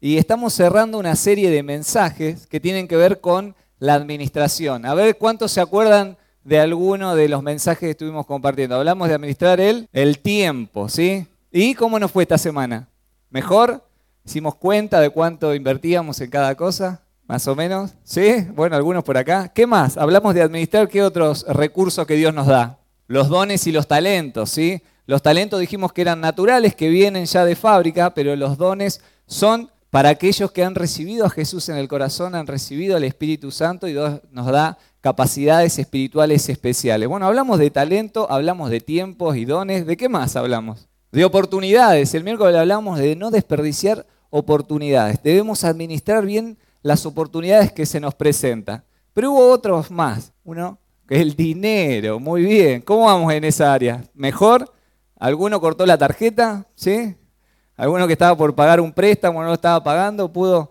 y estamos cerrando una serie de mensajes que tienen que ver con la administración. A ver cuántos se acuerdan de alguno de los mensajes que estuvimos compartiendo. Hablamos de administrar el tiempo, ¿sí? ¿Y cómo nos fue esta semana? ¿Mejor? ¿Hicimos cuenta de cuánto invertíamos en cada cosa? ¿Más o menos? ¿Sí? Bueno, algunos por acá. ¿Qué más? Hablamos de administrar, ¿qué otros recursos que Dios nos da? Los dones y los talentos, ¿sí? Los talentos dijimos que eran naturales, que vienen ya de fábrica, pero los dones son para aquellos que han recibido a Jesús en el corazón, han recibido al Espíritu Santo y Dios nos da capacidades espirituales especiales. Bueno, hablamos de talento, hablamos de tiempos y dones. ¿De qué más hablamos? De oportunidades. El miércoles hablamos de no desperdiciar oportunidades. Debemos administrar bien las oportunidades que se nos presentan. Pero hubo otros más. Uno, que es el dinero. Muy bien. ¿Cómo vamos en esa área? ¿Mejor? ¿Alguno cortó la tarjeta? ¿Sí? ¿Alguno que estaba por pagar un préstamo no lo estaba pagando? ¿Pudo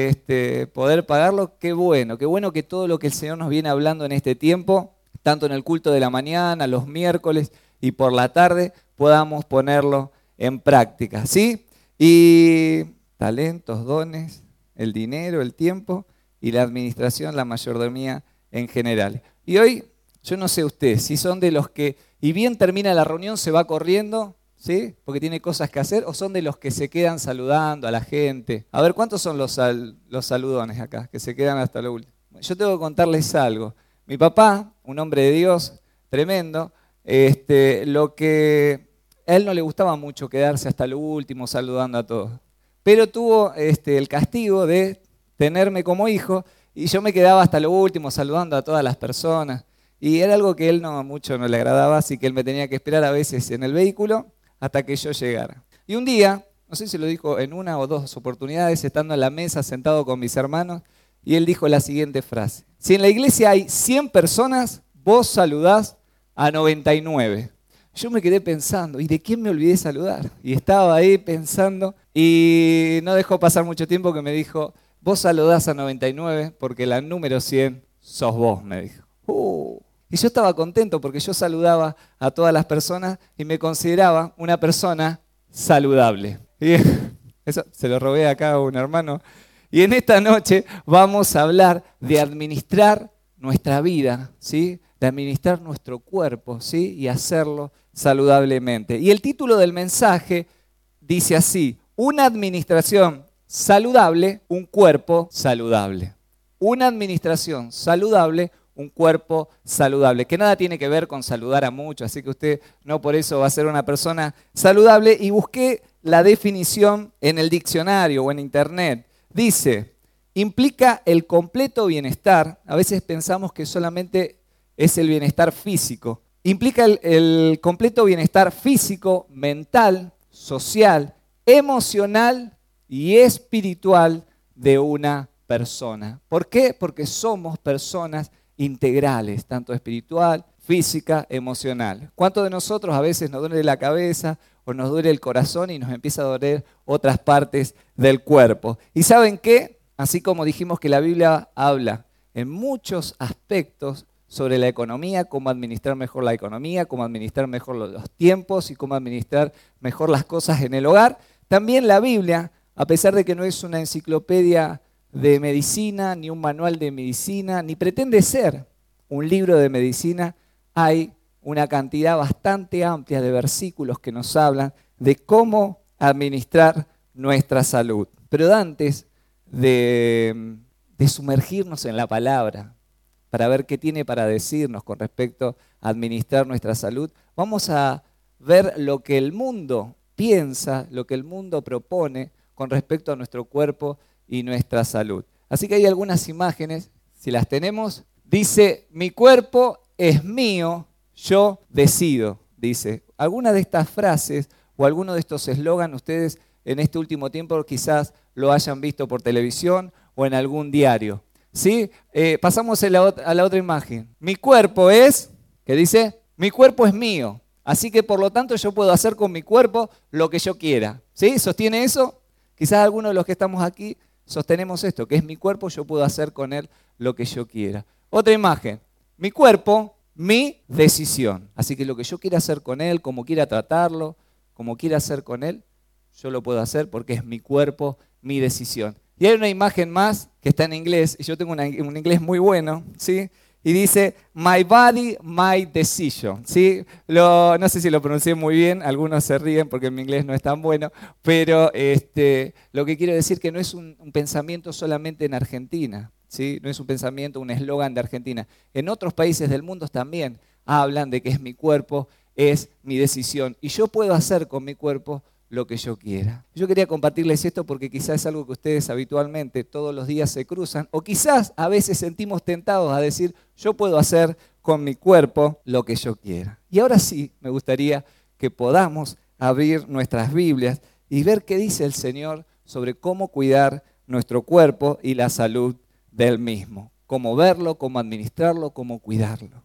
poder pagarlo? Qué bueno que todo lo que el Señor nos viene hablando en este tiempo, tanto en el culto de la mañana, los miércoles y por la tarde, podamos ponerlo en práctica, ¿sí? Y talentos, dones, el dinero, el tiempo y la administración, la mayordomía en general. Y hoy, yo no sé ustedes, si son de los que, y bien termina la reunión, se va corriendo, ¿sí? Porque tiene cosas que hacer, o son de los que se quedan saludando a la gente. A ver, ¿cuántos son los saludones acá, que se quedan hasta lo último? Yo tengo que contarles algo. Mi papá, un hombre de Dios tremendo, lo que a él no le gustaba mucho quedarse hasta lo último saludando a todos. Pero tuvo el castigo de tenerme como hijo y yo me quedaba hasta lo último saludando a todas las personas. Y era algo que a él mucho no le agradaba, así que él me tenía que esperar a veces en el vehículo hasta que yo llegara. Y un día, no sé si lo dijo en una o dos oportunidades, estando en la mesa sentado con mis hermanos, y él dijo la siguiente frase: si en la iglesia hay 100 personas, vos saludás a 99. Yo me quedé pensando, ¿y de quién me olvidé saludar? Y estaba ahí pensando, y no dejó pasar mucho tiempo que me dijo: vos saludás a 99 porque la número 100 sos vos, me dijo. Y yo estaba contento porque yo saludaba a todas las personas y me consideraba una persona saludable. Y eso se lo robé acá a un hermano. Y en esta noche vamos a hablar de administrar nuestra vida, ¿sí? De administrar nuestro cuerpo, ¿sí? Y hacerlo saludablemente. Y el título del mensaje dice así: una administración saludable, un cuerpo saludable. Una administración saludable, un cuerpo saludable, que nada tiene que ver con saludar a muchos, así que usted no por eso va a ser una persona saludable. Y busqué la definición en el diccionario o en internet. Dice, implica el completo bienestar. A veces pensamos que solamente es el bienestar físico. Implica el completo bienestar físico, mental, social, emocional y espiritual de una persona. ¿Por qué? Porque somos personas integrales, tanto espiritual, física, emocional. ¿Cuántos de nosotros a veces nos duele la cabeza o nos duele el corazón y nos empieza a doler otras partes del cuerpo? ¿Y saben qué? Así como dijimos que la Biblia habla en muchos aspectos sobre la economía, cómo administrar mejor la economía, cómo administrar mejor los tiempos y cómo administrar mejor las cosas en el hogar, también la Biblia, a pesar de que no es una enciclopedia de medicina, ni un manual de medicina, ni pretende ser un libro de medicina, hay una cantidad bastante amplia de versículos que nos hablan de cómo administrar nuestra salud. Pero antes de sumergirnos en la palabra, para ver qué tiene para decirnos con respecto a administrar nuestra salud, vamos a ver lo que el mundo piensa, lo que el mundo propone con respecto a nuestro cuerpo y nuestra salud. Así que hay algunas imágenes, si las tenemos, dice: mi cuerpo es mío, yo decido, dice. Algunas de estas frases o alguno de estos eslogans ustedes en este último tiempo quizás lo hayan visto por televisión o en algún diario, ¿sí? Pasamos a la otra imagen. Mi cuerpo es, ¿qué dice? Mi cuerpo es mío, así que por lo tanto yo puedo hacer con mi cuerpo lo que yo quiera, ¿sí? ¿Sostiene eso? Quizás algunos de los que estamos aquí sostenemos esto, que es mi cuerpo, yo puedo hacer con él lo que yo quiera. Otra imagen, mi cuerpo, mi decisión. Así que lo que yo quiera hacer con él, como quiera tratarlo, como quiera hacer con él, yo lo puedo hacer porque es mi cuerpo mi decisión. Y hay una imagen más que está en inglés, y yo tengo un inglés muy bueno, ¿sí? Y dice, my body, my decision, ¿sí? No sé si lo pronuncié muy bien, algunos se ríen porque mi inglés no es tan bueno, pero lo que quiero decir que no es un pensamiento solamente en Argentina, ¿sí? No es un pensamiento, un eslogan de Argentina. En otros países del mundo también hablan de que es mi cuerpo, es mi decisión, y yo puedo hacer con mi cuerpo lo que yo quiera. Yo quería compartirles esto porque quizás es algo que ustedes habitualmente todos los días se cruzan, o quizás a veces sentimos tentados a decir, yo puedo hacer con mi cuerpo lo que yo quiera. Y ahora sí, me gustaría que podamos abrir nuestras Biblias y ver qué dice el Señor sobre cómo cuidar nuestro cuerpo y la salud del mismo. Cómo verlo, cómo administrarlo, cómo cuidarlo.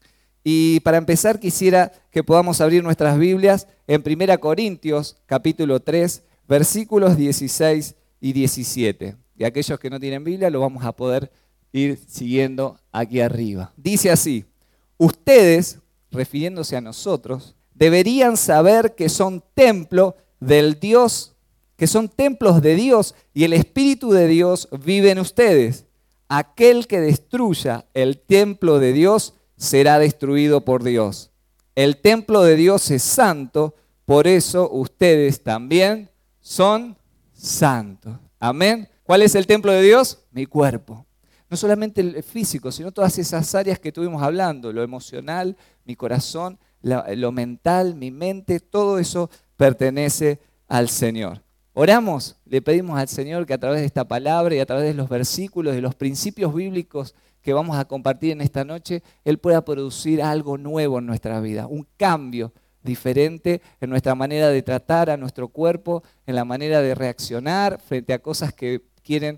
Y para empezar quisiera que podamos abrir nuestras Biblias en 1 Corintios capítulo 3, versículos 16 y 17. Y aquellos que no tienen Biblia lo vamos a poder ir siguiendo aquí arriba. Dice así, ustedes, refiriéndose a nosotros, deberían saber que son templo del Dios, que son templos de Dios y el Espíritu de Dios vive en ustedes. Aquel que destruya el templo de Dios será destruido por Dios. El templo de Dios es santo, por eso ustedes también son santos. Amén. ¿Cuál es el templo de Dios? Mi cuerpo. No solamente el físico, sino todas esas áreas que estuvimos hablando, lo emocional, mi corazón, lo mental, mi mente, todo eso pertenece al Señor. Oramos, le pedimos al Señor que a través de esta palabra y a través de los versículos, de los principios bíblicos que vamos a compartir en esta noche, Él pueda producir algo nuevo en nuestra vida, un cambio diferente en nuestra manera de tratar a nuestro cuerpo, en la manera de reaccionar frente a cosas que quieren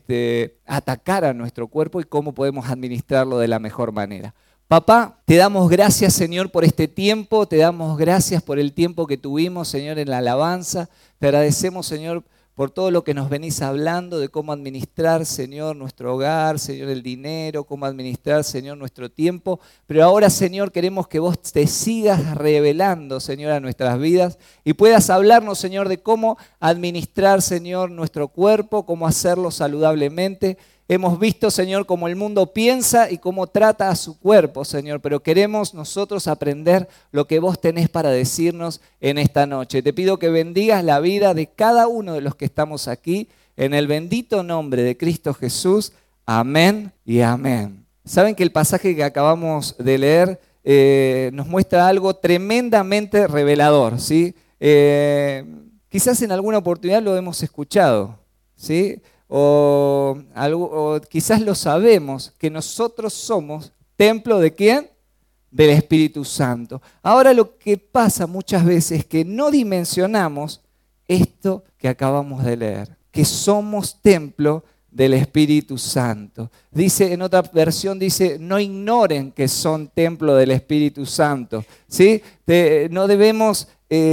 atacar a nuestro cuerpo y cómo podemos administrarlo de la mejor manera. Papá, te damos gracias, Señor, por este tiempo, te damos gracias por el tiempo que tuvimos, Señor, en la alabanza. Te agradecemos, Señor, por todo lo que nos venís hablando de cómo administrar, Señor, nuestro hogar, Señor, el dinero, cómo administrar, Señor, nuestro tiempo. Pero ahora, Señor, queremos que vos te sigas revelando, Señor, a nuestras vidas y puedas hablarnos, Señor, de cómo administrar, Señor, nuestro cuerpo, cómo hacerlo saludablemente. Hemos visto, Señor, cómo el mundo piensa y cómo trata a su cuerpo, Señor, pero queremos nosotros aprender lo que vos tenés para decirnos en esta noche. Te pido que bendigas la vida de cada uno de los que estamos aquí, en el bendito nombre de Cristo Jesús. Amén y amén. Saben que el pasaje que acabamos de leer nos muestra algo tremendamente revelador, ¿sí? Quizás en alguna oportunidad lo hemos escuchado, ¿sí? O quizás lo sabemos, que nosotros somos templo ¿de quién? Del Espíritu Santo. Ahora lo que pasa muchas veces es que no dimensionamos esto que acabamos de leer, que somos templo del Espíritu Santo. Dice, en otra versión dice, no ignoren que son templo del Espíritu Santo, ¿sí? No debemos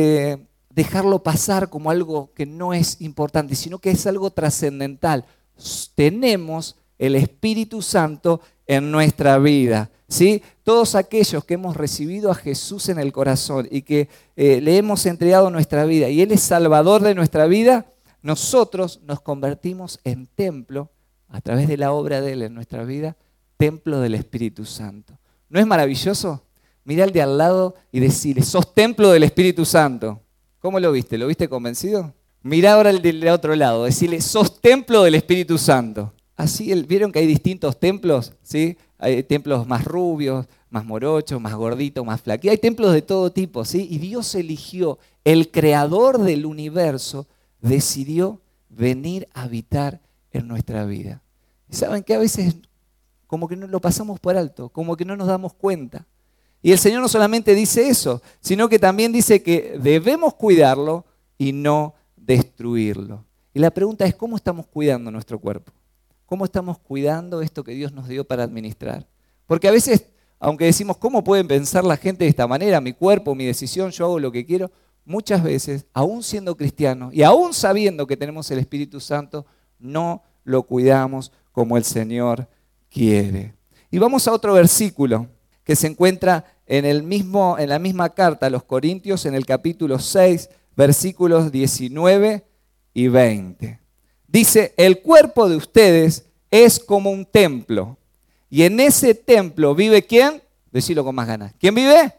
dejarlo pasar como algo que no es importante, sino que es algo trascendental. Tenemos el Espíritu Santo en nuestra vida, ¿sí? Todos aquellos que hemos recibido a Jesús en el corazón y que le hemos entregado nuestra vida y Él es Salvador de nuestra vida, nosotros nos convertimos en templo, a través de la obra de Él en nuestra vida, templo del Espíritu Santo. ¿No es maravilloso? Mirá al de al lado y decirle, sos templo del Espíritu Santo. ¿Cómo lo viste? ¿Lo viste convencido? Mirá ahora el del otro lado, decirle, sos templo del Espíritu Santo. Así, ¿vieron que hay distintos templos? ¿Sí? Hay templos más rubios, más morochos, más gorditos, más flaquitos. Hay templos de todo tipo, ¿sí? Y Dios eligió, el creador del universo, decidió venir a habitar en nuestra vida. Y saben que a veces como que no lo pasamos por alto, como que no nos damos cuenta. Y el Señor no solamente dice eso, sino que también dice que debemos cuidarlo y no destruirlo. Y la pregunta es, ¿cómo estamos cuidando nuestro cuerpo? ¿Cómo estamos cuidando esto que Dios nos dio para administrar? Porque a veces, aunque decimos, ¿cómo pueden pensar la gente de esta manera? Mi cuerpo, mi decisión, yo hago lo que quiero. Muchas veces, aún siendo cristianos y aún sabiendo que tenemos el Espíritu Santo, no lo cuidamos como el Señor quiere. Y vamos a otro versículo que se encuentra en la misma carta a los Corintios, en el capítulo 6, versículos 19 y 20. Dice, el cuerpo de ustedes es como un templo. Y en ese templo vive ¿quién? Decilo con más ganas. ¿Quién vive?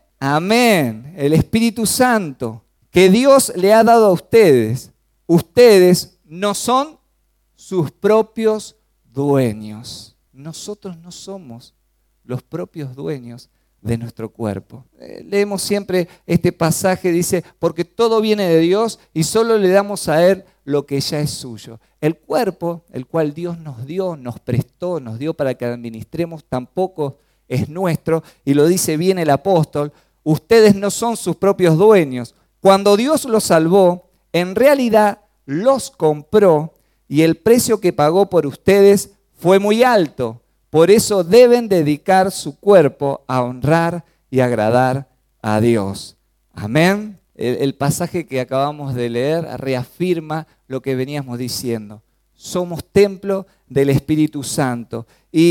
Amén. El Espíritu Santo que Dios le ha dado a ustedes. Ustedes no son sus propios dueños. Nosotros no somos los propios dueños de nuestro cuerpo. Leemos siempre este pasaje, dice, porque todo viene de Dios y solo le damos a Él lo que ya es suyo. El cuerpo, el cual Dios nos dio, nos prestó, nos dio para que administremos, tampoco es nuestro. Y lo dice bien el apóstol, ustedes no son sus propios dueños. Cuando Dios los salvó, en realidad los compró y el precio que pagó por ustedes fue muy alto. Por eso deben dedicar su cuerpo a honrar y agradar a Dios. Amén. El pasaje que acabamos de leer reafirma lo que veníamos diciendo. Somos templo del Espíritu Santo.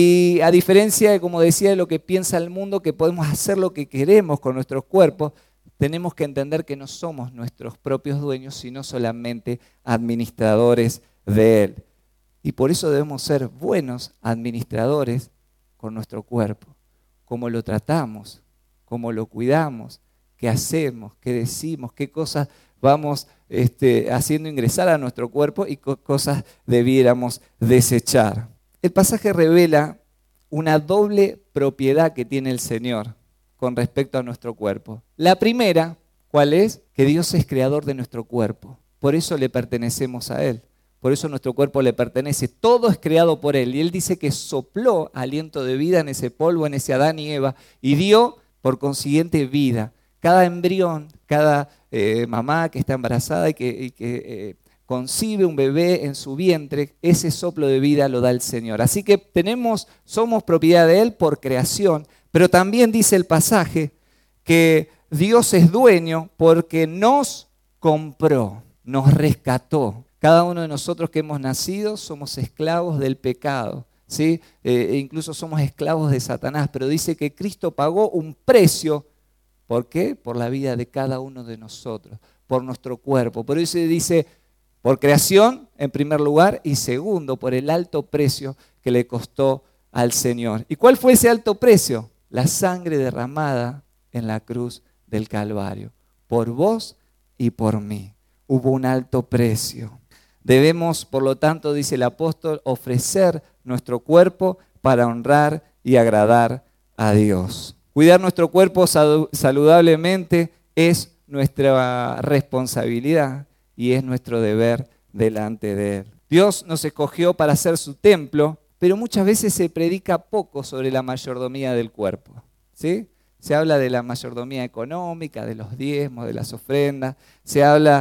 Y a diferencia de, como decía, de lo que piensa el mundo, que podemos hacer lo que queremos con nuestros cuerpos, tenemos que entender que no somos nuestros propios dueños, sino solamente administradores de Él. Y por eso debemos ser buenos administradores con nuestro cuerpo. Cómo lo tratamos, cómo lo cuidamos, qué hacemos, qué decimos, qué cosas vamos haciendo ingresar a nuestro cuerpo y qué cosas debiéramos desechar. El pasaje revela una doble propiedad que tiene el Señor con respecto a nuestro cuerpo. La primera, ¿cuál es? Que Dios es creador de nuestro cuerpo. Por eso le pertenecemos a Él. Por eso nuestro cuerpo le pertenece. Todo es creado por Él. Y Él dice que sopló aliento de vida en ese polvo, en ese Adán y Eva, y dio, por consiguiente, vida. Cada embrión, cada mamá que está embarazada y que concibe un bebé en su vientre, ese soplo de vida lo da el Señor. Así que somos propiedad de Él por creación, pero también dice el pasaje que Dios es dueño porque nos compró, nos rescató. Cada uno de nosotros que hemos nacido somos esclavos del pecado, ¿sí? Incluso somos esclavos de Satanás, pero dice que Cristo pagó un precio. ¿Por qué? Por la vida de cada uno de nosotros, por nuestro cuerpo. Por eso dice, por creación en primer lugar y segundo, por el alto precio que le costó al Señor. ¿Y cuál fue ese alto precio? La sangre derramada en la cruz del Calvario, por vos y por mí. Hubo un alto precio. Debemos, por lo tanto, dice el apóstol, ofrecer nuestro cuerpo para honrar y agradar a Dios. Cuidar nuestro cuerpo saludablemente es nuestra responsabilidad y es nuestro deber delante de Él. Dios nos escogió para ser su templo, pero muchas veces se predica poco sobre la mayordomía del cuerpo, ¿sí? Se habla de la mayordomía económica, de los diezmos, de las ofrendas, se habla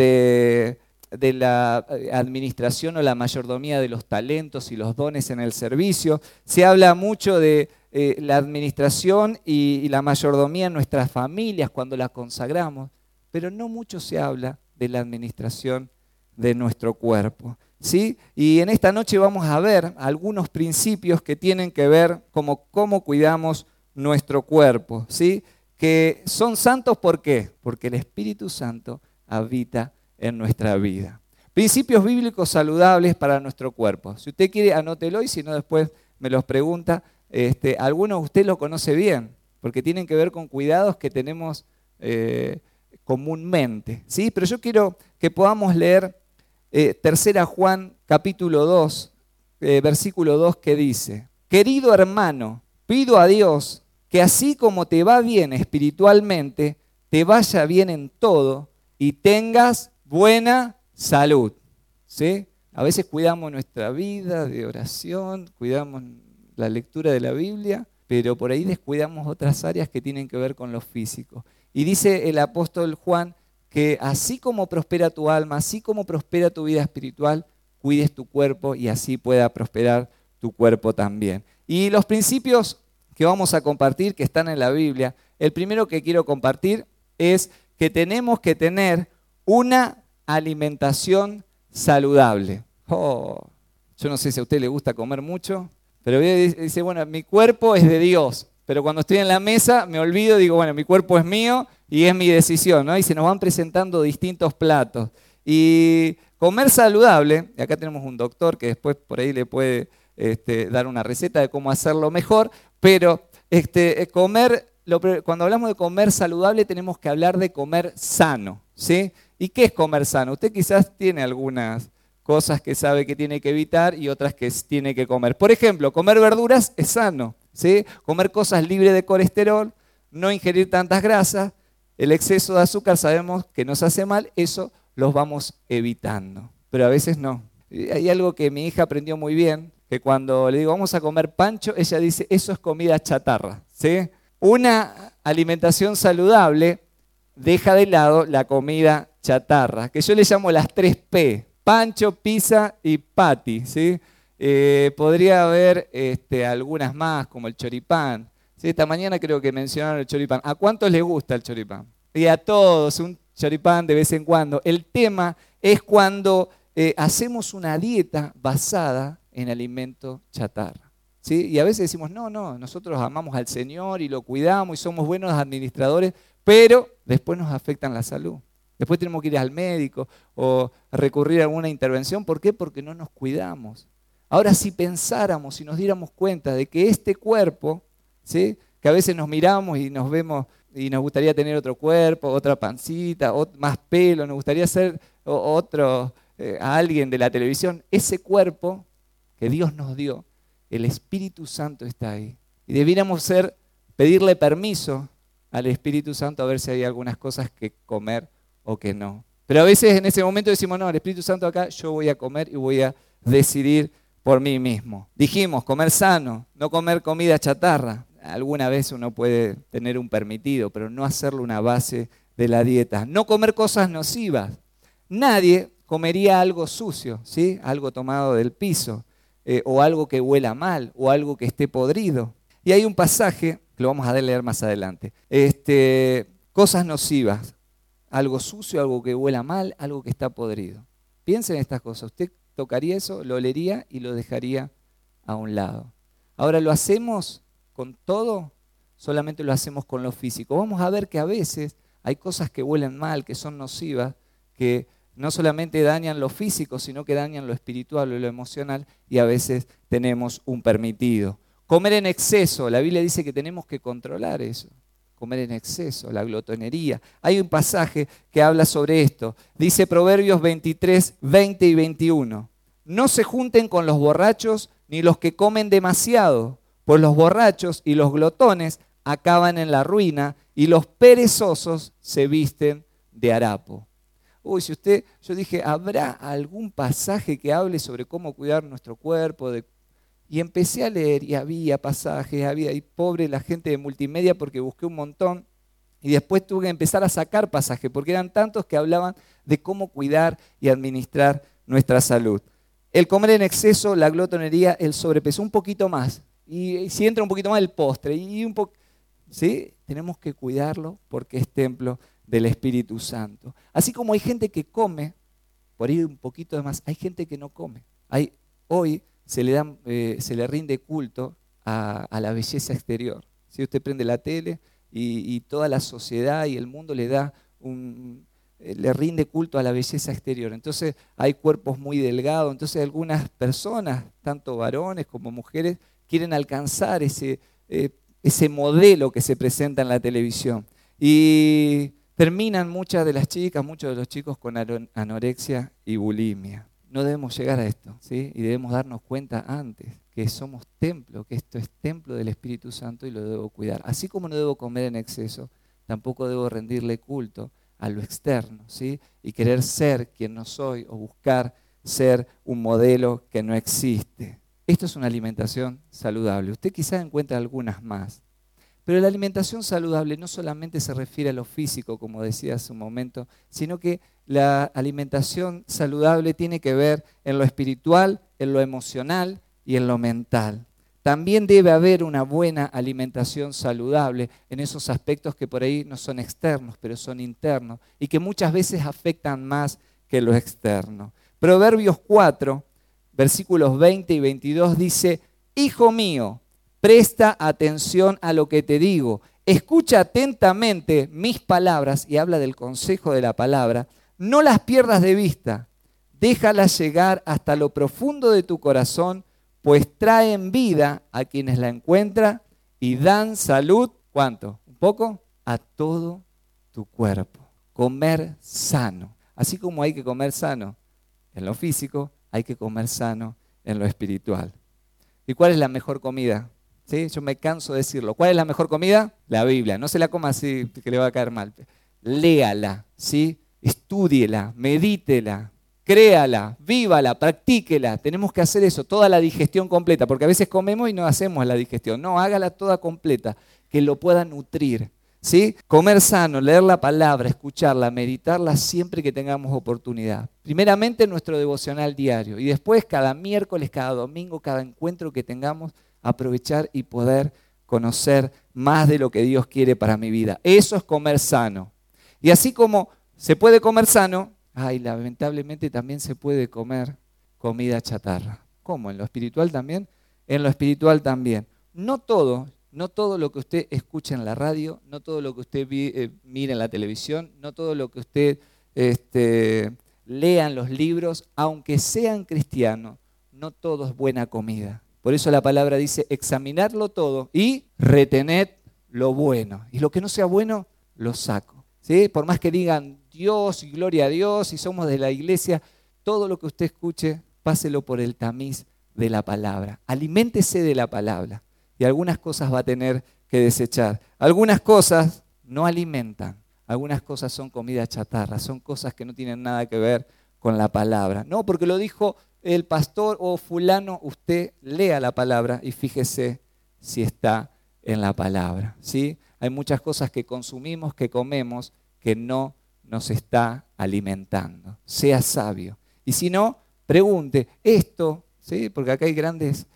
de la administración o la mayordomía de los talentos y los dones en el servicio, se habla mucho de la administración y la mayordomía en nuestras familias cuando las consagramos, pero no mucho se habla de la administración de nuestro cuerpo, ¿sí? Y en esta noche vamos a ver algunos principios que tienen que ver con cómo cuidamos nuestro cuerpo, ¿sí? Que son santos, ¿por qué? Porque el Espíritu Santo habita en nuestra vida. Principios bíblicos saludables para nuestro cuerpo. Si usted quiere, anótelo y si no después me los pregunta. Algunos de usted lo conoce bien, porque tienen que ver con cuidados que tenemos comúnmente, ¿sí? Pero yo quiero que podamos leer 3 Juan capítulo 2, versículo 2, que dice: querido hermano, pido a Dios que así como te va bien espiritualmente, te vaya bien en todo y tengas buena salud, ¿sí? A veces cuidamos nuestra vida de oración, cuidamos la lectura de la Biblia, pero por ahí descuidamos otras áreas que tienen que ver con lo físico. Y dice el apóstol Juan que así como prospera tu alma, así como prospera tu vida espiritual, cuides tu cuerpo y así pueda prosperar tu cuerpo también. Y los principios que vamos a compartir, que están en la Biblia, el primero que quiero compartir es que tenemos que tener una alimentación saludable. Yo no sé si a usted le gusta comer mucho, pero dice, bueno, mi cuerpo es de Dios, pero cuando estoy en la mesa me olvido, digo, bueno, mi cuerpo es mío y es mi decisión, ¿no? Y se nos van presentando distintos platos. Y Comer saludable, y acá tenemos un doctor que después por ahí le puede dar una receta de cómo hacerlo mejor, pero cuando hablamos de comer saludable tenemos que hablar de comer sano, ¿sí? ¿Y qué es comer sano? Usted quizás tiene algunas cosas que sabe que tiene que evitar y otras que tiene que comer. Por ejemplo, comer verduras es sano, ¿sí? Comer cosas libres de colesterol, no ingerir tantas grasas, el exceso de azúcar sabemos que nos hace mal, eso los vamos evitando, pero a veces no. Hay algo que mi hija aprendió muy bien, que cuando le digo vamos a comer pancho, ella dice eso es comida chatarra, ¿sí? Una alimentación saludable deja de lado la comida chatarra, que yo le llamo las 3P, pancho, pizza y patty, ¿sí? Podría haber algunas más, como el choripán. ¿Sí? Esta mañana creo que mencionaron el choripán. ¿A cuántos les gusta el choripán? Y a todos, un choripán de vez en cuando. El tema es cuando hacemos una dieta basada en alimento chatarra. ¿Sí? Y a veces decimos, no, nosotros amamos al Señor y lo cuidamos y somos buenos administradores, pero después nos afectan la salud. Después tenemos que ir al médico o recurrir a alguna intervención. ¿Por qué? Porque no nos cuidamos. Ahora, si pensáramos, si nos diéramos cuenta de que este cuerpo, ¿sí? Que a veces nos miramos y nos vemos y nos gustaría tener otro cuerpo, otra pancita, más pelo, nos gustaría ser a alguien de la televisión, ese cuerpo que Dios nos dio, el Espíritu Santo está ahí. Y debiéramos pedirle permiso al Espíritu Santo a ver si hay algunas cosas que comer o que no. Pero a veces en ese momento decimos, no, el Espíritu Santo acá, yo voy a comer y voy a decidir por mí mismo. Dijimos, comer sano, no comer comida chatarra. Alguna vez uno puede tener un permitido, pero no hacerlo una base de la dieta. No comer cosas nocivas. Nadie comería algo sucio, ¿sí? Algo tomado del piso, o algo que huela mal, o algo que esté podrido. Y hay un pasaje, que lo vamos a leer más adelante. Cosas nocivas. Algo sucio, algo que huela mal, algo que está podrido. Piensen en estas cosas. Usted tocaría eso, lo olería y lo dejaría a un lado. Ahora, ¿lo hacemos con todo? Solamente lo hacemos con lo físico. Vamos a ver que a veces hay cosas que huelen mal, que son nocivas, que no solamente dañan lo físico, sino que dañan lo espiritual o lo emocional, y a veces tenemos un permitido. Comer en exceso, la Biblia dice que tenemos que controlar eso. Comer en exceso, la glotonería. Hay un pasaje que habla sobre esto. Dice Proverbios 23, 20 y 21. No se junten con los borrachos ni los que comen demasiado, pues los borrachos y los glotones acaban en la ruina y los perezosos se visten de harapo. Uy, yo dije, ¿habrá algún pasaje que hable sobre cómo cuidar nuestro cuerpo? Y empecé a leer y había pasajes, y pobre la gente de multimedia porque busqué un montón y después tuve que empezar a sacar pasajes porque eran tantos que hablaban de cómo cuidar y administrar nuestra salud. El comer en exceso, la glotonería, el sobrepeso, un poquito más. Y si entra un poquito más el postre, ¿sí? Tenemos que cuidarlo porque es templo del Espíritu Santo. Así como hay gente que come, por ir un poquito de más, hay gente que no come. Hoy se le rinde culto a la belleza exterior. Si usted prende la tele y toda la sociedad y el mundo le rinde culto a la belleza exterior. Entonces hay cuerpos muy delgados, entonces algunas personas, tanto varones como mujeres, quieren alcanzar ese modelo que se presenta en la televisión. Y terminan muchas de las chicas, muchos de los chicos con anorexia y bulimia. No debemos llegar a esto, ¿sí? Y debemos darnos cuenta antes que somos templo, que esto es templo del Espíritu Santo y lo debo cuidar. Así como no debo comer en exceso, tampoco debo rendirle culto a lo externo, ¿sí? Y querer ser quien no soy o buscar ser un modelo que no existe. Esto es una alimentación saludable. Usted quizás encuentre algunas más. Pero la alimentación saludable no solamente se refiere a lo físico, como decía hace un momento, sino que la alimentación saludable tiene que ver en lo espiritual, en lo emocional y en lo mental. También debe haber una buena alimentación saludable en esos aspectos que por ahí no son externos, pero son internos y que muchas veces afectan más que lo externo. Proverbios 4, versículos 20 y 22 dice, Hijo mío, presta atención a lo que te digo, escucha atentamente mis palabras, y habla del consejo de la palabra, no las pierdas de vista, déjala llegar hasta lo profundo de tu corazón, pues traen vida a quienes la encuentran y dan salud, ¿cuánto? ¿Un poco? A todo tu cuerpo. Comer sano. Así como hay que comer sano en lo físico, hay que comer sano en lo espiritual. ¿Y cuál es la mejor comida? ¿Sí? Yo me canso de decirlo. ¿Cuál es la mejor comida? La Biblia. No se la coma así que le va a caer mal. Léala, ¿sí? Estúdiela, medítela, créala, vívala, practíquela. Tenemos que hacer eso, toda la digestión completa, porque a veces comemos y no hacemos la digestión. No, hágala toda completa, que lo pueda nutrir. ¿Sí? Comer sano, leer la palabra, escucharla, meditarla siempre que tengamos oportunidad. Primeramente nuestro devocional diario y después cada miércoles, cada domingo, cada encuentro que tengamos, aprovechar y poder conocer más de lo que Dios quiere para mi vida. Eso es comer sano. Y así como se puede comer sano, lamentablemente también se puede comer comida chatarra. ¿Cómo? ¿En lo espiritual también? En lo espiritual también. No todo lo que usted escucha en la radio, no todo lo que usted mira en la televisión, no todo lo que usted lea en los libros, aunque sean cristianos, no todo es buena comida. Por eso la palabra dice, examinarlo todo y retened lo bueno. Y lo que no sea bueno, lo saco. ¿Sí? Por más que digan Dios y gloria a Dios y somos de la iglesia, todo lo que usted escuche, páselo por el tamiz de la palabra. Aliméntese de la palabra. Y algunas cosas va a tener que desechar. Algunas cosas no alimentan. Algunas cosas son comida chatarra. Son cosas que no tienen nada que ver con la palabra. No, porque lo dijo el pastor o fulano, usted lea la palabra y fíjese si está en la palabra. ¿Sí? Hay muchas cosas que consumimos, que comemos, que no nos está alimentando. Sea sabio. Y si no, pregunte, esto, ¿sí? Porque acá hay grandes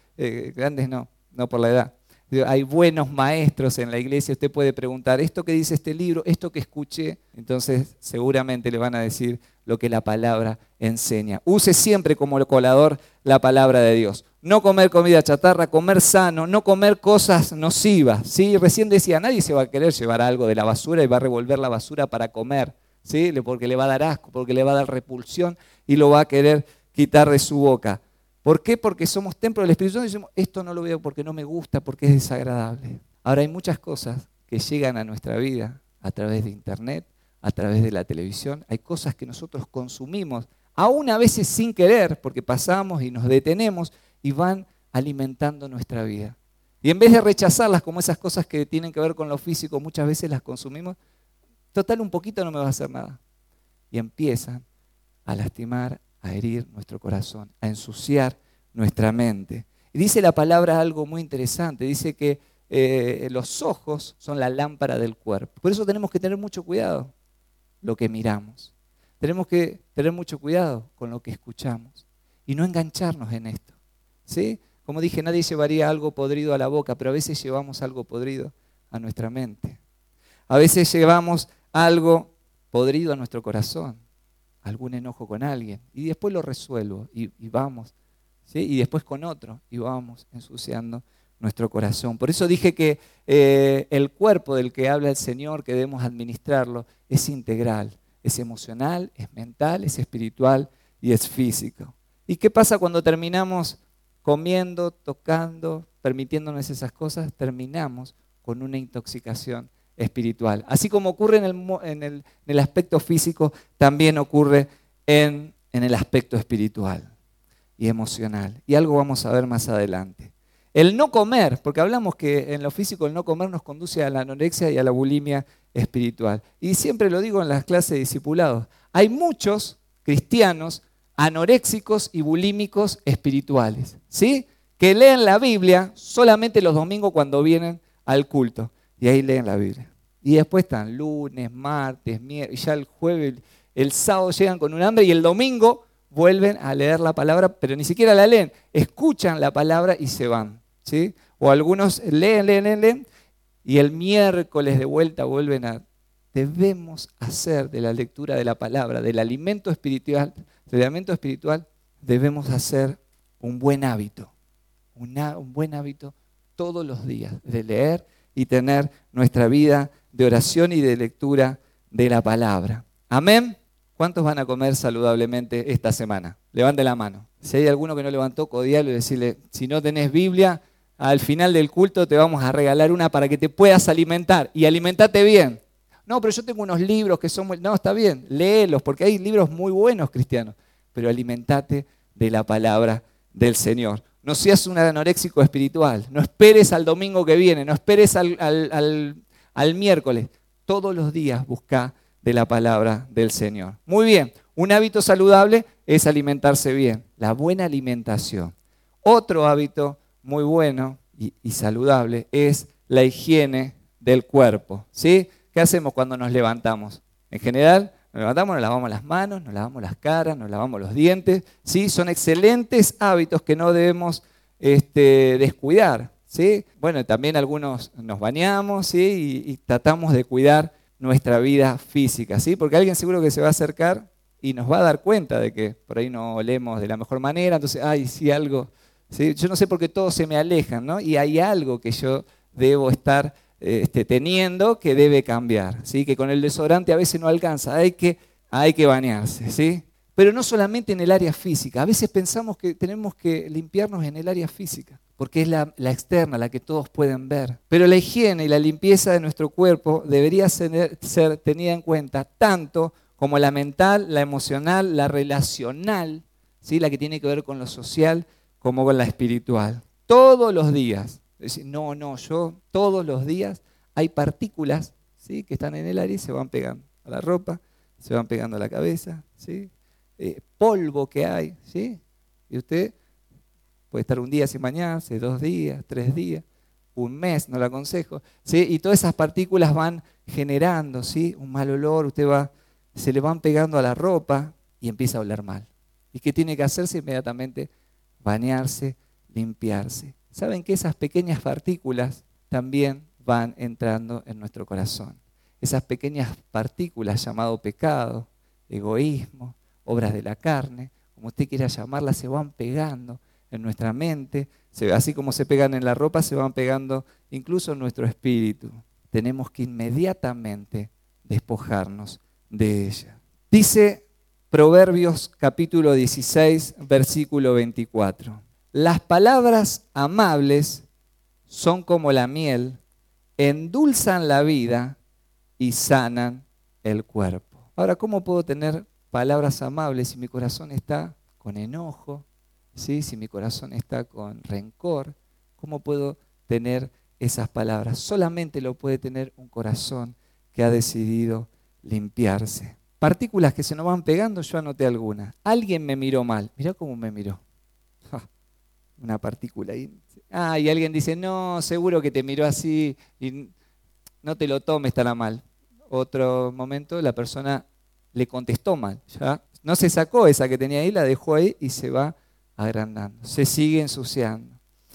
no por la edad. Hay buenos maestros en la iglesia, usted puede preguntar, ¿esto que dice este libro? ¿Esto que escuché? Entonces seguramente le van a decir lo que la palabra enseña. Use siempre como colador la palabra de Dios. No comer comida chatarra, comer sano, no comer cosas nocivas. ¿Sí? Recién decía, nadie se va a querer llevar algo de la basura y va a revolver la basura para comer, ¿sí? Porque le va a dar asco, porque le va a dar repulsión y lo va a querer quitar de su boca. ¿Por qué? Porque somos templo del Espíritu Santo y decimos, esto no lo veo porque no me gusta, porque es desagradable. Ahora hay muchas cosas que llegan a nuestra vida a través de internet, a través de la televisión. Hay cosas que nosotros consumimos, aún a veces sin querer, porque pasamos y nos detenemos y van alimentando nuestra vida. Y en vez de rechazarlas como esas cosas que tienen que ver con lo físico, muchas veces las consumimos. Total, un poquito no me va a hacer nada. Y empiezan a lastimar, a herir nuestro corazón, a ensuciar nuestra mente. Y dice la palabra algo muy interesante, dice que los ojos son la lámpara del cuerpo. Por eso tenemos que tener mucho cuidado lo que miramos. Tenemos que tener mucho cuidado con lo que escuchamos y no engancharnos en esto. ¿Sí? Como dije, nadie llevaría algo podrido a la boca, pero a veces llevamos algo podrido a nuestra mente. A veces llevamos algo podrido a nuestro corazón. Algún enojo con alguien y después lo resuelvo y vamos, ¿sí? Y después con otro y vamos ensuciando nuestro corazón. Por eso dije que el cuerpo del que habla el Señor, que debemos administrarlo, es integral, es emocional, es mental, es espiritual y es físico. ¿Y qué pasa cuando terminamos comiendo, tocando, permitiéndonos esas cosas? Terminamos con una intoxicación espiritual. Así como ocurre en el aspecto físico, también ocurre en el aspecto espiritual y emocional. Y algo vamos a ver más adelante. El no comer, porque hablamos que en lo físico el no comer nos conduce a la anorexia y a la bulimia espiritual. Y siempre lo digo en las clases de discipulados. Hay muchos cristianos anoréxicos y bulímicos espirituales, ¿sí? Que leen la Biblia solamente los domingos cuando vienen al culto. Y ahí leen la Biblia. Y después están lunes, martes, miércoles, y ya el jueves, el sábado llegan con un hambre y el domingo vuelven a leer la palabra, pero ni siquiera la leen, escuchan la palabra y se van, ¿sí? O algunos leen, y el miércoles de vuelta vuelven a... Debemos hacer de la lectura de la palabra, del alimento espiritual, debemos hacer un buen hábito, un buen hábito todos los días de leer y tener nuestra vida de oración y de lectura de la palabra. Amén. ¿Cuántos van a comer saludablemente esta semana? Levante la mano. Si hay alguno que no levantó, codialo y decirle, si no tenés Biblia, al final del culto te vamos a regalar una para que te puedas alimentar y alimentate bien. No, pero yo tengo unos libros que son muy... No, está bien, léelos, porque hay libros muy buenos cristianos, pero alimentate de la palabra del Señor. No seas un anoréxico espiritual, no esperes al domingo que viene, no esperes al miércoles. Todos los días busca de la palabra del Señor. Muy bien, un hábito saludable es alimentarse bien, la buena alimentación. Otro hábito muy bueno y saludable es la higiene del cuerpo, ¿sí? ¿Qué hacemos cuando nos levantamos? En general, nos levantamos, nos lavamos las manos, nos lavamos las caras, nos lavamos los dientes, ¿sí? Son excelentes hábitos que no debemos descuidar, ¿sí? Bueno, también algunos nos bañamos, ¿sí? Y tratamos de cuidar nuestra vida física, ¿sí? Porque alguien seguro que se va a acercar y nos va a dar cuenta de que por ahí no olemos de la mejor manera, entonces, ay, sí, algo, ¿sí? Yo no sé por qué todos se me alejan, ¿no? Y hay algo que yo debo estar teniendo que debe cambiar, ¿sí? Que con el desodorante a veces no alcanza, hay que bañarse, ¿sí? Pero no solamente en el área física, a veces pensamos que tenemos que limpiarnos en el área física, porque es la externa, la que todos pueden ver. Pero la higiene y la limpieza de nuestro cuerpo debería ser tenida en cuenta tanto como la mental, la emocional, la relacional, ¿sí? La que tiene que ver con lo social, como con la espiritual. Todos los días, decir, yo todos los días hay partículas, ¿sí? Que están en el aire y se van pegando a la ropa, se van pegando a la cabeza, ¿sí? Polvo que hay, ¿sí? Y usted puede estar un día sin bañarse, 2 días, 3 días, un mes, no lo aconsejo, ¿sí? Y todas esas partículas van generando, ¿sí? Un mal olor, se le van pegando a la ropa y empieza a oler mal. ¿Y qué tiene que hacerse? Inmediatamente bañarse, limpiarse. ¿Saben que esas pequeñas partículas también van entrando en nuestro corazón? Esas pequeñas partículas llamado pecado, egoísmo, obras de la carne, como usted quiera llamarlas, se van pegando en nuestra mente, así como se pegan en la ropa, se van pegando incluso en nuestro espíritu. Tenemos que inmediatamente despojarnos de ella. Dice Proverbios capítulo 16, versículo 24. Las palabras amables son como la miel, endulzan la vida y sanan el cuerpo. Ahora, ¿cómo puedo tener palabras amables si mi corazón está con enojo? ¿Sí? Si mi corazón está con rencor, ¿cómo puedo tener esas palabras? Solamente lo puede tener un corazón que ha decidido limpiarse. Partículas que se nos van pegando, yo anoté algunas. Alguien me miró mal. Mirá cómo me miró. Una partícula ahí. Y alguien dice, no, seguro que te miró así y no te lo tomes tan a mal. Otro momento, la persona le contestó mal. Ya no se sacó esa que tenía ahí, la dejó ahí y se va agrandando. Se sigue ensuciando.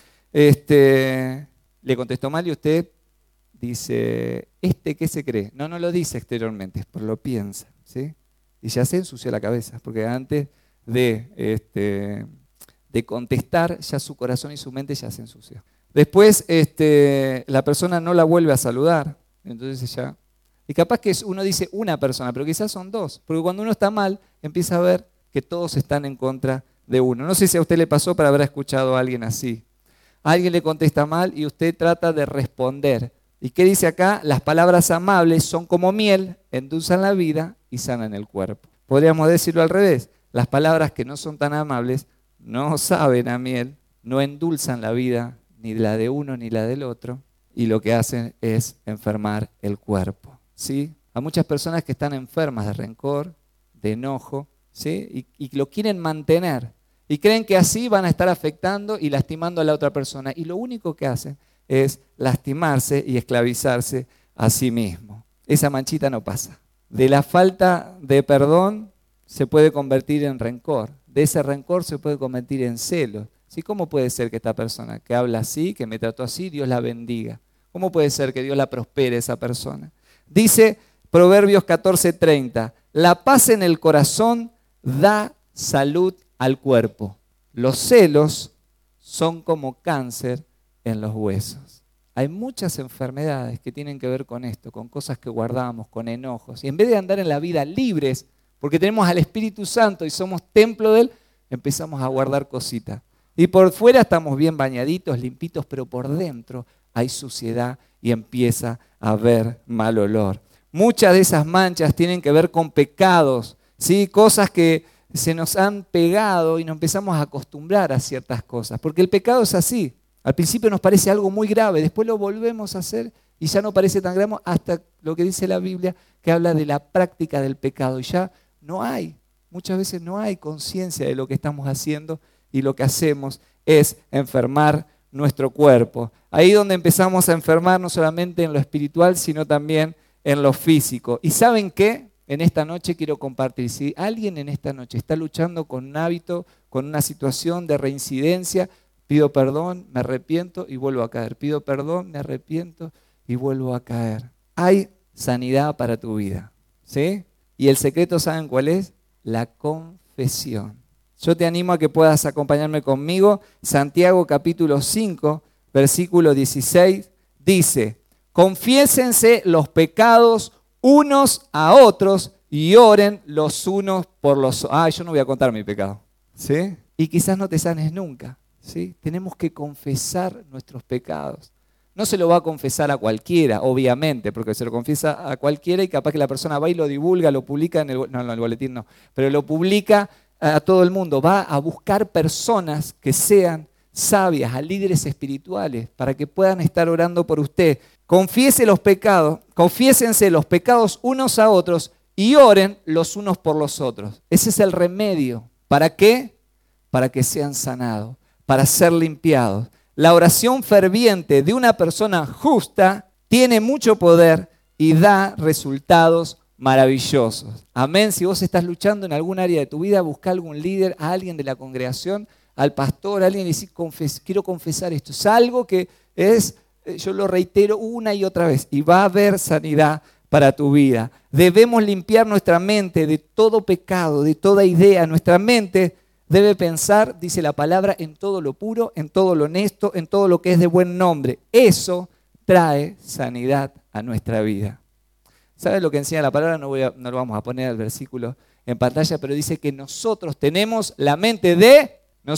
Le contestó mal y usted dice, ¿qué se cree? No lo dice exteriormente, pero lo piensa, ¿sí? Y ya se ensució la cabeza, porque antes de contestar, ya su corazón y su mente ya se ensució. Después la persona no la vuelve a saludar, entonces ya... Y capaz que uno dice una persona, pero quizás son 2, porque cuando uno está mal, empieza a ver que todos están en contra de uno. No sé si a usted le pasó, pero habrá escuchado a alguien así. Alguien le contesta mal y usted trata de responder. ¿Y qué dice acá? Las palabras amables son como miel, endulzan la vida y sanan el cuerpo. Podríamos decirlo al revés. Las palabras que no son tan amables no saben a miel, no endulzan la vida, ni la de uno ni la del otro, y lo que hacen es enfermar el cuerpo, ¿sí? Hay muchas personas que están enfermas de rencor, de enojo, ¿sí? Y lo quieren mantener, y creen que así van a estar afectando y lastimando a la otra persona, y lo único que hacen es lastimarse y esclavizarse a sí mismo. Esa manchita no pasa. De la falta de perdón se puede convertir en rencor. De ese rencor se puede convertir en celos. ¿Sí? ¿Cómo puede ser que esta persona que habla así, que me trató así, Dios la bendiga? ¿Cómo puede ser que Dios la prospere a esa persona? Dice Proverbios 14:30, la paz en el corazón da salud al cuerpo. Los celos son como cáncer en los huesos. Hay muchas enfermedades que tienen que ver con esto, con cosas que guardamos, con enojos. Y en vez de andar en la vida libres, porque tenemos al Espíritu Santo y somos templo de Él, empezamos a guardar cositas. Y por fuera estamos bien bañaditos, limpitos, pero por dentro hay suciedad y empieza a haber mal olor. Muchas de esas manchas tienen que ver con pecados, ¿sí? Cosas que se nos han pegado y nos empezamos a acostumbrar a ciertas cosas. Porque el pecado es así. Al principio nos parece algo muy grave, después lo volvemos a hacer y ya no parece tan grave hasta lo que dice la Biblia, que habla de la práctica del pecado. Y ya muchas veces no hay conciencia de lo que estamos haciendo y lo que hacemos es enfermar nuestro cuerpo. Ahí donde empezamos a enfermar no solamente en lo espiritual, sino también en lo físico. ¿Y saben qué? En esta noche quiero compartir, si alguien en esta noche está luchando con un hábito, con una situación de reincidencia, pido perdón, me arrepiento y vuelvo a caer. Pido perdón, me arrepiento y vuelvo a caer. Hay sanidad para tu vida, ¿sí? Y el secreto, ¿saben cuál es? La confesión. Yo te animo a que puedas acompañarme conmigo. Santiago capítulo 5, versículo 16, dice: confiésense los pecados unos a otros y oren los unos por los otros. Yo no voy a contar mi pecado, ¿sí? Y quizás no te sanes nunca, ¿sí? Tenemos que confesar nuestros pecados. No se lo va a confesar a cualquiera, obviamente, porque se lo confiesa a cualquiera y capaz que la persona va y lo divulga, lo publica en el boletín no, pero lo publica a todo el mundo. Va a buscar personas que sean sabias, a líderes espirituales, para que puedan estar orando por usted. Confiésense los pecados unos a otros y oren los unos por los otros. Ese es el remedio. ¿Para qué? Para que sean sanados, para ser limpiados. La oración ferviente de una persona justa tiene mucho poder y da resultados maravillosos. Amén. Si vos estás luchando en algún área de tu vida, busca a algún líder, a alguien de la congregación, al pastor, a alguien y decir, quiero confesar esto. Es algo que es, yo lo reitero una y otra vez, y va a haber sanidad para tu vida. Debemos limpiar nuestra mente de todo pecado, de toda idea. Nuestra mente debe pensar, dice la palabra, en todo lo puro, en todo lo honesto, en todo lo que es de buen nombre. Eso trae sanidad a nuestra vida. ¿Sabes lo que enseña la palabra? No lo vamos a poner el versículo en pantalla, pero dice que nosotros tenemos la mente de,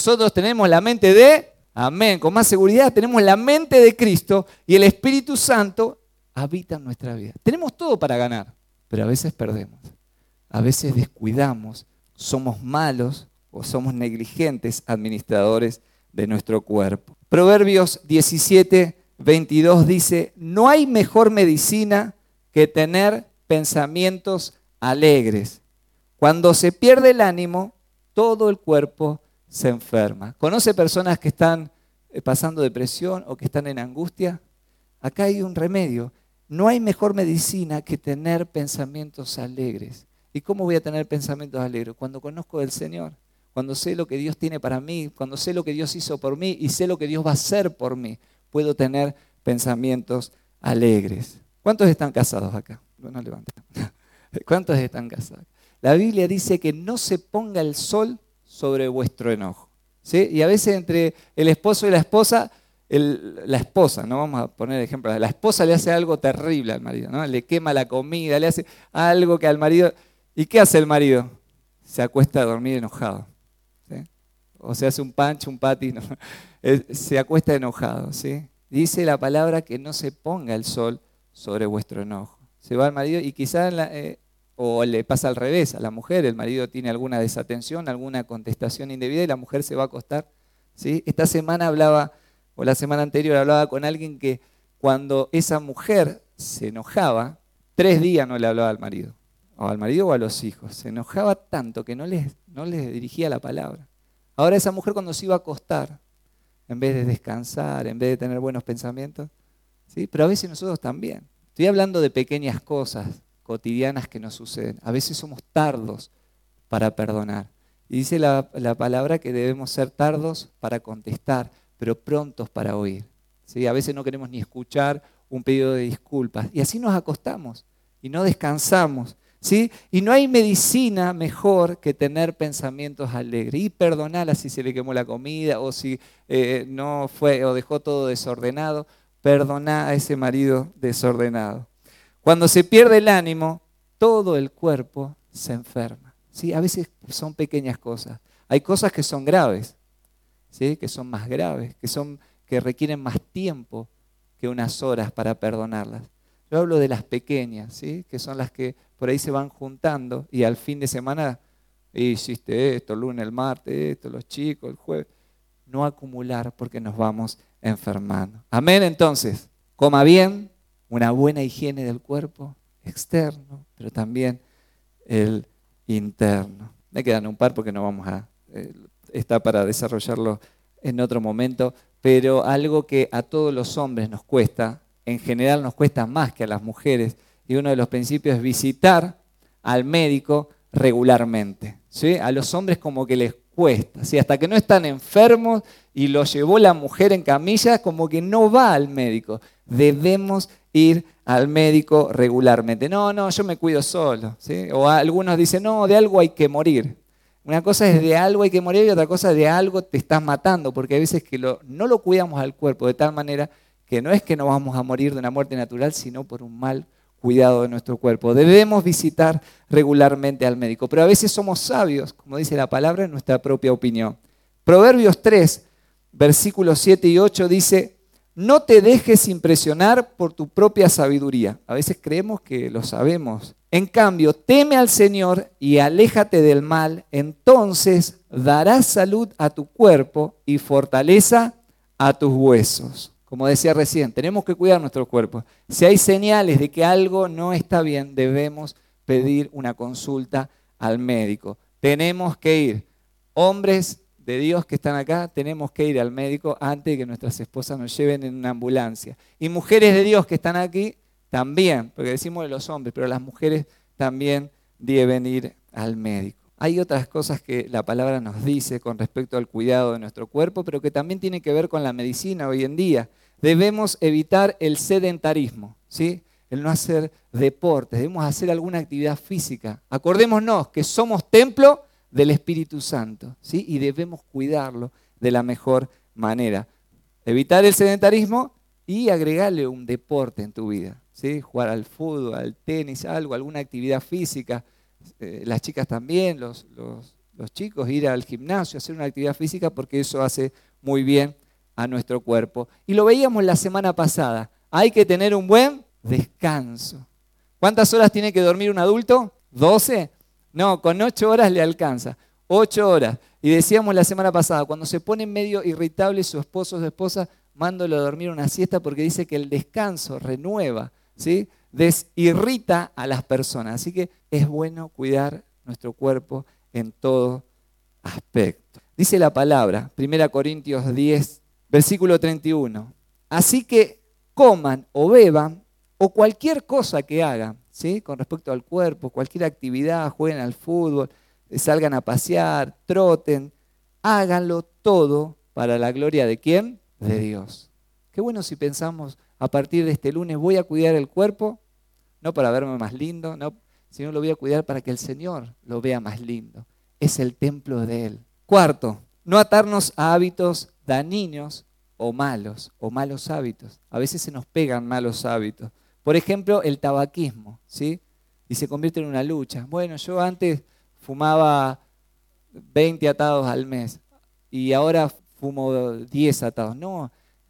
amén, con más seguridad tenemos la mente de Cristo y el Espíritu Santo habita en nuestra vida. Tenemos todo para ganar, pero a veces perdemos, a veces descuidamos, somos malos o somos negligentes administradores de nuestro cuerpo. Proverbios 17, 22 dice: no hay mejor medicina que tener pensamientos alegres. Cuando se pierde el ánimo, todo el cuerpo se enferma. ¿Conoce personas que están pasando depresión o que están en angustia? Acá hay un remedio. No hay mejor medicina que tener pensamientos alegres. ¿Y cómo voy a tener pensamientos alegres? Cuando conozco del Señor, cuando sé lo que Dios tiene para mí, cuando sé lo que Dios hizo por mí y sé lo que Dios va a hacer por mí, puedo tener pensamientos alegres. ¿Cuántos están casados acá? No levanten. ¿Cuántos están casados? La Biblia dice que no se ponga el sol sobre vuestro enojo, ¿sí? Y a veces entre el esposo y la esposa, la esposa, no vamos a poner ejemplos, la esposa le hace algo terrible al marido, ¿no? Le quema la comida, le hace algo que al marido... ¿Y qué hace el marido? Se acuesta a dormir enojado, ¿sí? O se hace un pancho, un patty, ¿no? Se acuesta enojado, ¿sí? Dice la palabra que no se ponga el sol sobre vuestro enojo. Se va el marido y quizás o le pasa al revés a la mujer, el marido tiene alguna desatención, alguna contestación indebida y la mujer se va a acostar, ¿sí? Esta semana la semana anterior hablaba con alguien que cuando esa mujer se enojaba, 3 días no le hablaba al marido o a los hijos. Se enojaba tanto que no les dirigía la palabra. Ahora esa mujer cuando se iba a acostar, en vez de descansar, en vez de tener buenos pensamientos, ¿sí? Pero a veces nosotros también. Estoy hablando de pequeñas cosas cotidianas que nos suceden. A veces somos tardos para perdonar. Y dice la palabra que debemos ser tardos para contestar, pero prontos para oír, ¿sí? A veces no queremos ni escuchar un pedido de disculpas. Y así nos acostamos y no descansamos, ¿sí? Y no hay medicina mejor que tener pensamientos alegres. Y perdonarla si se le quemó la comida o si no fue o dejó todo desordenado. Perdoná a ese marido desordenado. Cuando se pierde el ánimo, todo el cuerpo se enferma. ¿sí? A veces son pequeñas cosas. Hay cosas que son graves, ¿sí? Que son más graves, que requieren más tiempo que unas horas para perdonarlas. Yo hablo de las pequeñas, ¿sí? Que son las que por ahí se van juntando y al fin de semana hiciste esto, el lunes, el martes, esto, los chicos, el jueves. No acumular porque nos vamos enfermando. Amén, entonces, coma bien, una buena higiene del cuerpo externo, pero también el interno. Me quedan un par porque no vamos a... está para desarrollarlo en otro momento, pero algo que a todos los hombres nos cuesta, en general nos cuesta más que a las mujeres, y uno de los principios es visitar al médico regularmente, ¿sí? A los hombres como que les cuesta, ¿sí? Hasta que no están enfermos y lo llevó la mujer en camilla, como que no va al médico. Debemos ir al médico regularmente. No, yo me cuido solo, ¿sí? O algunos dicen, no, de algo hay que morir. Una cosa es de algo hay que morir y otra cosa es de algo te estás matando, porque hay veces que no lo cuidamos al cuerpo de tal manera que no es que no vamos a morir de una muerte natural, sino por un mal cuidado de nuestro cuerpo. Debemos visitar regularmente al médico, pero a veces somos sabios, como dice la palabra, en nuestra propia opinión. Proverbios 3, versículos 7 y 8 dice, no te dejes impresionar por tu propia sabiduría. A veces creemos que lo sabemos. En cambio, teme al Señor y aléjate del mal, entonces darás salud a tu cuerpo y fortaleza a tus huesos. Como decía recién, tenemos que cuidar nuestro cuerpo. Si hay señales de que algo no está bien, debemos pedir una consulta al médico. Tenemos que ir. Hombres de Dios que están acá, tenemos que ir al médico antes de que nuestras esposas nos lleven en una ambulancia. Y mujeres de Dios que están aquí, también, porque decimos de los hombres, pero las mujeres también deben ir al médico. Hay otras cosas que la palabra nos dice con respecto al cuidado de nuestro cuerpo, pero que también tiene que ver con la medicina hoy en día. Debemos evitar el sedentarismo, ¿sí? El no hacer deportes, debemos hacer alguna actividad física. Acordémonos que somos templo del Espíritu Santo, ¿sí? Y debemos cuidarlo de la mejor manera. Evitar el sedentarismo y agregarle un deporte en tu vida, ¿sí? Jugar al fútbol, al tenis, alguna actividad física. Las chicas también, los chicos, ir al gimnasio, hacer una actividad física porque eso hace muy bien a nuestro cuerpo. Y lo veíamos la semana pasada, hay que tener un buen descanso. ¿Cuántas horas tiene que dormir un adulto? ¿12? No, con 8 horas le alcanza. 8 horas. Y decíamos la semana pasada, cuando se pone medio irritable su esposo o su esposa, mándolo a dormir una siesta porque dice que el descanso renueva, ¿sí? Desirrita a las personas. Así que es bueno cuidar nuestro cuerpo en todo aspecto. Dice la palabra, 1 Corintios 10, versículo 31. Así que coman o beban o cualquier cosa que hagan, ¿sí? Con respecto al cuerpo, cualquier actividad, jueguen al fútbol, salgan a pasear, troten, háganlo todo para la gloria ¿de quién? De Dios. Qué bueno si pensamos a partir de este lunes voy a cuidar el cuerpo, no para verme más lindo, no, sino lo voy a cuidar para que el Señor lo vea más lindo. Es el templo de Él. Cuarto, no atarnos a hábitos dañinos o malos hábitos. A veces se nos pegan malos hábitos. Por ejemplo, el tabaquismo, ¿sí? Y se convierte en una lucha. Bueno, yo antes fumaba 20 atados al mes y ahora fumo 10 atados. No,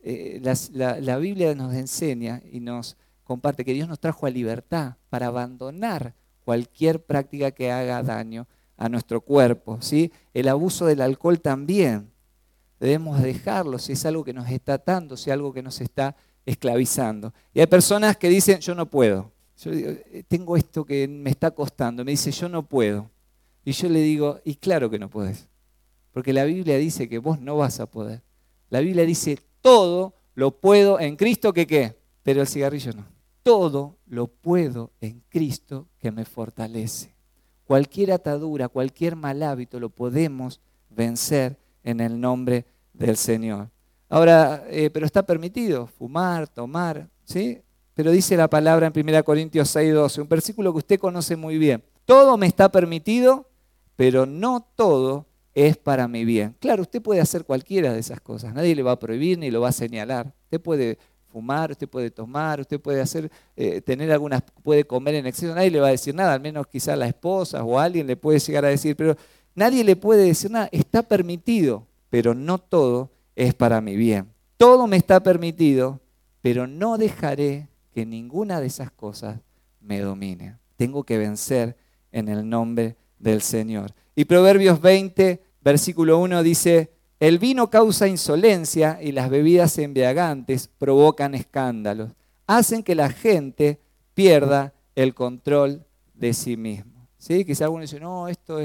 la Biblia nos enseña y nos comparte que Dios nos trajo a libertad para abandonar cualquier práctica que haga daño a nuestro cuerpo, ¿sí? El abuso del alcohol también. Debemos dejarlo si es algo que nos está atando, si es algo que nos está esclavizando. Y hay personas que dicen, yo no puedo. Yo digo, tengo esto que me está costando. Me dice, yo no puedo. Y yo le digo, y claro que no podés. Porque la Biblia dice que vos no vas a poder. La Biblia dice, todo lo puedo en Cristo que ¿qué? Pero el cigarrillo no. Todo lo puedo en Cristo que me fortalece. Cualquier atadura, cualquier mal hábito lo podemos vencer en el nombre del Señor. Ahora, pero está permitido fumar, tomar, ¿sí? Pero dice la palabra en 1 Corintios 6:12, un versículo que usted conoce muy bien. Todo me está permitido, pero no todo es para mi bien. Claro, usted puede hacer cualquiera de esas cosas. Nadie le va a prohibir ni lo va a señalar. Usted puede fumar, usted puede tomar, usted puede puede comer en exceso, nadie le va a decir nada, al menos quizá la esposa o alguien le puede llegar a decir, pero nadie le puede decir nada, está permitido, pero no todo es para mi bien. Todo me está permitido, pero no dejaré que ninguna de esas cosas me domine. Tengo que vencer en el nombre del Señor. Y Proverbios 20, versículo 1 dice, el vino causa insolencia y las bebidas embriagantes provocan escándalos. Hacen que la gente pierda el control de sí mismo. ¿Sí? Quizá alguno dice, no, esto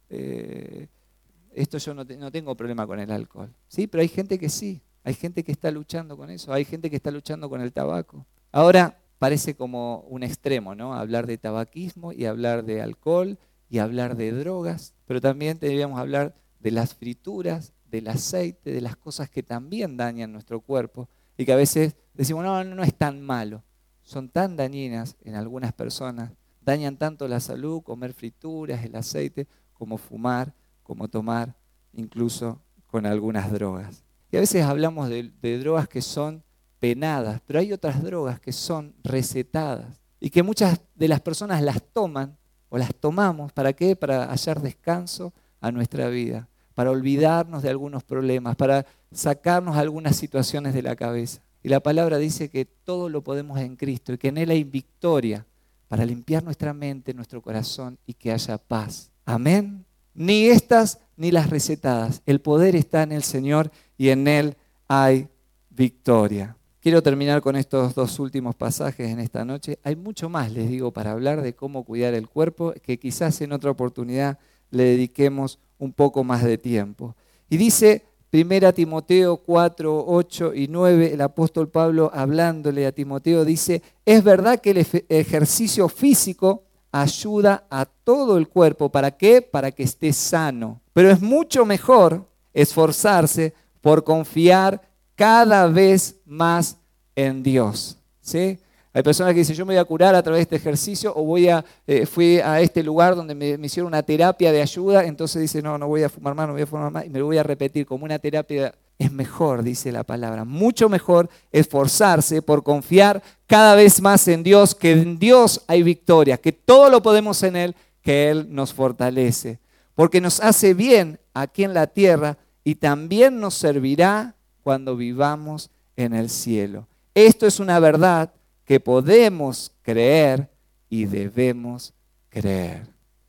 yo no tengo problema con el alcohol. ¿Sí? Pero hay gente que sí. Hay gente que está luchando con eso. Hay gente que está luchando con el tabaco. Ahora parece como un extremo, ¿no? Hablar de tabaquismo y hablar de alcohol y hablar de drogas. Pero también deberíamos hablar de las frituras, del aceite, de las cosas que también dañan nuestro cuerpo y que a veces decimos, no es tan malo. Son tan dañinas en algunas personas, dañan tanto la salud, comer frituras, el aceite, como fumar, como tomar, incluso con algunas drogas. Y a veces hablamos de drogas que son penadas, pero hay otras drogas que son recetadas y que muchas de las personas las toman o las tomamos, ¿para qué? Para hallar descanso a nuestra vida, para olvidarnos de algunos problemas, para sacarnos algunas situaciones de la cabeza. Y la palabra dice que todo lo podemos en Cristo y que en Él hay victoria para limpiar nuestra mente, nuestro corazón y que haya paz. Amén. Ni estas ni las recetadas. El poder está en el Señor y en Él hay victoria. Quiero terminar con estos dos últimos pasajes en esta noche. Hay mucho más, les digo, para hablar de cómo cuidar el cuerpo, que quizás en otra oportunidad le dediquemos un poco más de tiempo. Y dice 1 Timoteo 4, 8 y 9, el apóstol Pablo hablándole a Timoteo, dice, es verdad que el ejercicio físico ayuda a todo el cuerpo. ¿Para qué? Para que esté sano. Pero es mucho mejor esforzarse por confiar cada vez más en Dios. ¿Sí? Hay personas que dicen, yo me voy a curar a través de este ejercicio o fui a este lugar donde me hicieron una terapia de ayuda, entonces dice, no voy a fumar más, y me lo voy a repetir como una terapia. Es mejor, dice la palabra, mucho mejor esforzarse por confiar cada vez más en Dios, que en Dios hay victoria, que todo lo podemos en Él, que Él nos fortalece, porque nos hace bien aquí en la tierra y también nos servirá cuando vivamos en el cielo. Esto es una verdad que podemos creer y debemos creer.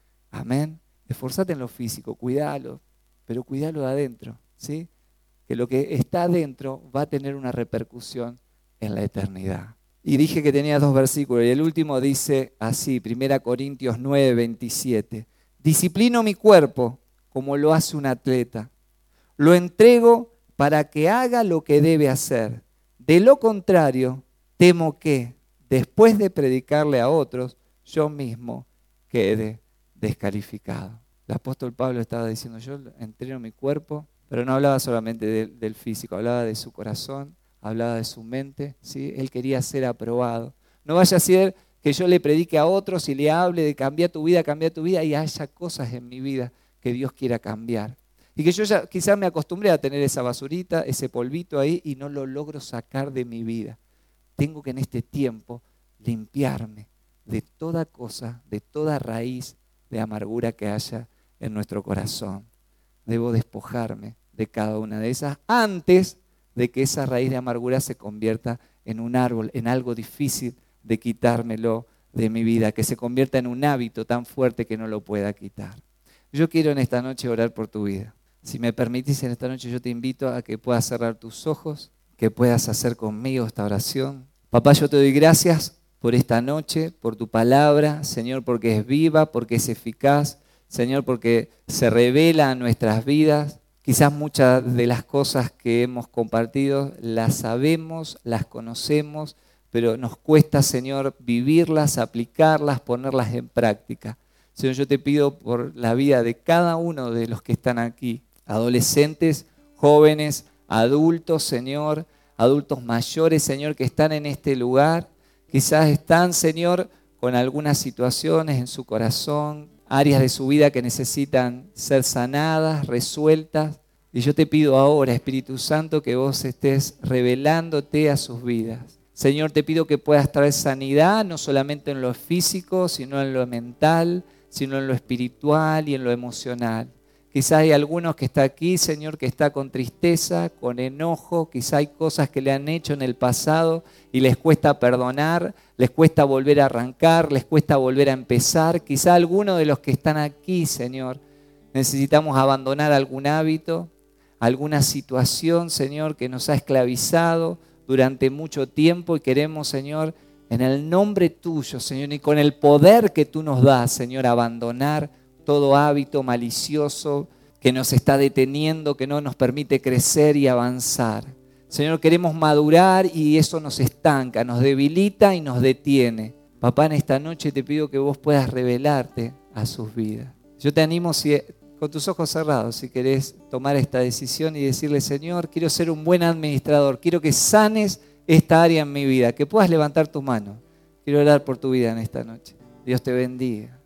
Amén. Esforzate en lo físico, cuídalo, pero cuídalo de adentro, ¿sí? Que lo que está adentro va a tener una repercusión en la eternidad. Y dije que tenía 2 versículos, y el último dice así, 1 Corintios 9, 27. Disciplino mi cuerpo como lo hace un atleta. Lo entrego para que haga lo que debe hacer. De lo contrario, temo que, después de predicarle a otros, yo mismo quede descalificado. El apóstol Pablo estaba diciendo, yo entreno mi cuerpo, pero no hablaba solamente del físico, hablaba de su corazón, hablaba de su mente, ¿sí? Él quería ser aprobado. No vaya a ser que yo le predique a otros y le hable de cambiar tu vida, y haya cosas en mi vida que Dios quiera cambiar. Y que yo ya quizás me acostumbré a tener esa basurita, ese polvito ahí y no lo logro sacar de mi vida. Tengo que en este tiempo limpiarme de toda cosa, de toda raíz de amargura que haya en nuestro corazón. Debo despojarme de cada una de esas antes de que esa raíz de amargura se convierta en un árbol, en algo difícil de quitármelo de mi vida, que se convierta en un hábito tan fuerte que no lo pueda quitar. Yo quiero en esta noche orar por tu vida. Si me permitís en esta noche, yo te invito a que puedas cerrar tus ojos, que puedas hacer conmigo esta oración. Papá, yo te doy gracias por esta noche, por tu palabra, Señor, porque es viva, porque es eficaz, Señor, porque se revela a nuestras vidas. Quizás muchas de las cosas que hemos compartido las sabemos, las conocemos, pero nos cuesta, Señor, vivirlas, aplicarlas, ponerlas en práctica. Señor, yo te pido por la vida de cada uno de los que están aquí, adolescentes, jóvenes, adultos, Señor, adultos mayores, Señor, que están en este lugar. Quizás están, Señor, con algunas situaciones en su corazón, áreas de su vida que necesitan ser sanadas, resueltas. Y yo te pido ahora, Espíritu Santo, que vos estés revelándote a sus vidas. Señor, te pido que puedas traer sanidad, no solamente en lo físico, sino en lo mental, sino en lo espiritual y en lo emocional. Quizás hay algunos que está aquí, Señor, que está con tristeza, con enojo. Quizás hay cosas que le han hecho en el pasado y les cuesta perdonar, les cuesta volver a arrancar, les cuesta volver a empezar. Quizás algunos de los que están aquí, Señor, necesitamos abandonar algún hábito, alguna situación, Señor, que nos ha esclavizado durante mucho tiempo y queremos, Señor, en el nombre tuyo, Señor, y con el poder que tú nos das, Señor, abandonar todo hábito malicioso que nos está deteniendo, que no nos permite crecer y avanzar. Señor, queremos madurar y eso nos estanca, nos debilita y nos detiene. Papá, en esta noche te pido que vos puedas revelarte a sus vidas. Yo te animo, con tus ojos cerrados, si querés tomar esta decisión y decirle, Señor, quiero ser un buen administrador, quiero que sanes esta área en mi vida, que puedas levantar tu mano. Quiero orar por tu vida en esta noche. Dios te bendiga.